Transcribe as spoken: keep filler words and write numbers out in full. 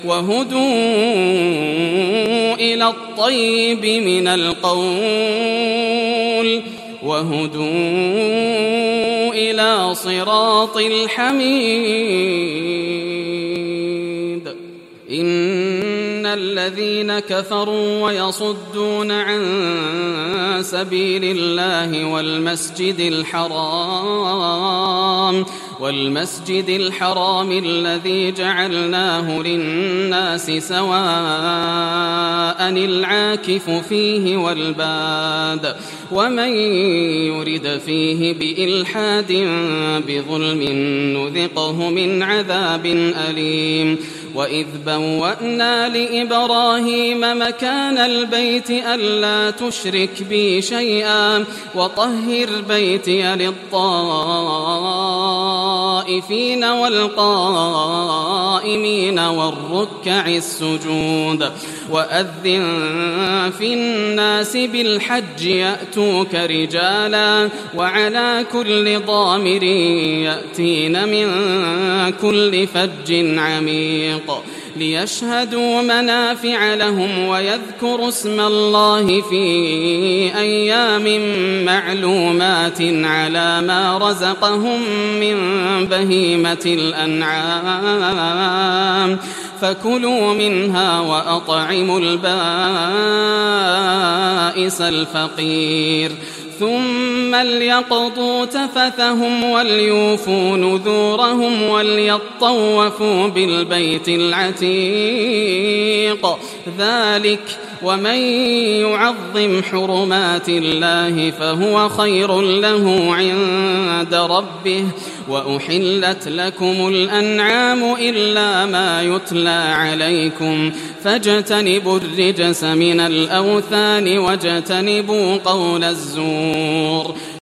وهدوا إلى الطيب من القول وهدوا إلى صراط الحميد. إن الذين كفروا ويصدون عن سبيل الله والمسجد الحرام والمسجد الحرام الذي جعلناه للناس سواء العاكف فيه والباد ومن يرد فيه بإلحاد بظلم نذقه من عذاب أليم. وإذ بوأنا لإبراهيم مكان البيت ألا تشرك بي شيئا وطهر بيتي للطائفين والقائمين والركع السجود. وأذن في الناس بالحج يأتوك رجالا وعلى كل ضامر يأتين من كل فج عميق ليشهدوا منافع لهم ويذكروا اسم الله في أيام معلومات على ما رزقهم من بهيمة الأنعام فكلوا منها وأطعموا البائس الفقير ثم ليقضوا تفثهم وليوفوا نذورهم وليطوفوا بالبيت العتيق. ذلك ومن يعظم حرمات الله فهو خير له عند ربه. وأحلت لكم الأنعام إلا ما يتلى عليكم فاجتنبوا الرجس من الأوثان واجتنبوا قول الزور.